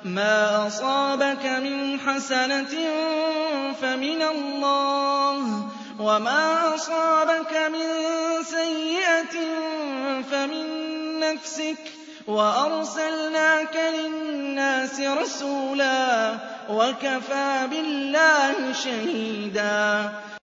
مَا أَصَابَكَ مِنْ حَسَنَةٍ فَمِنَ اللَّهِ وَمَا أَصَابَكَ مِن سَيِّئَةٍ فَمِن نَّفْسِكَ ۚ وَأَرْسَلْنَاكَ لِلنَّاسِ رَسُولًا ۚ وَكَفَىٰ بِاللَّهِ شَهِيدًا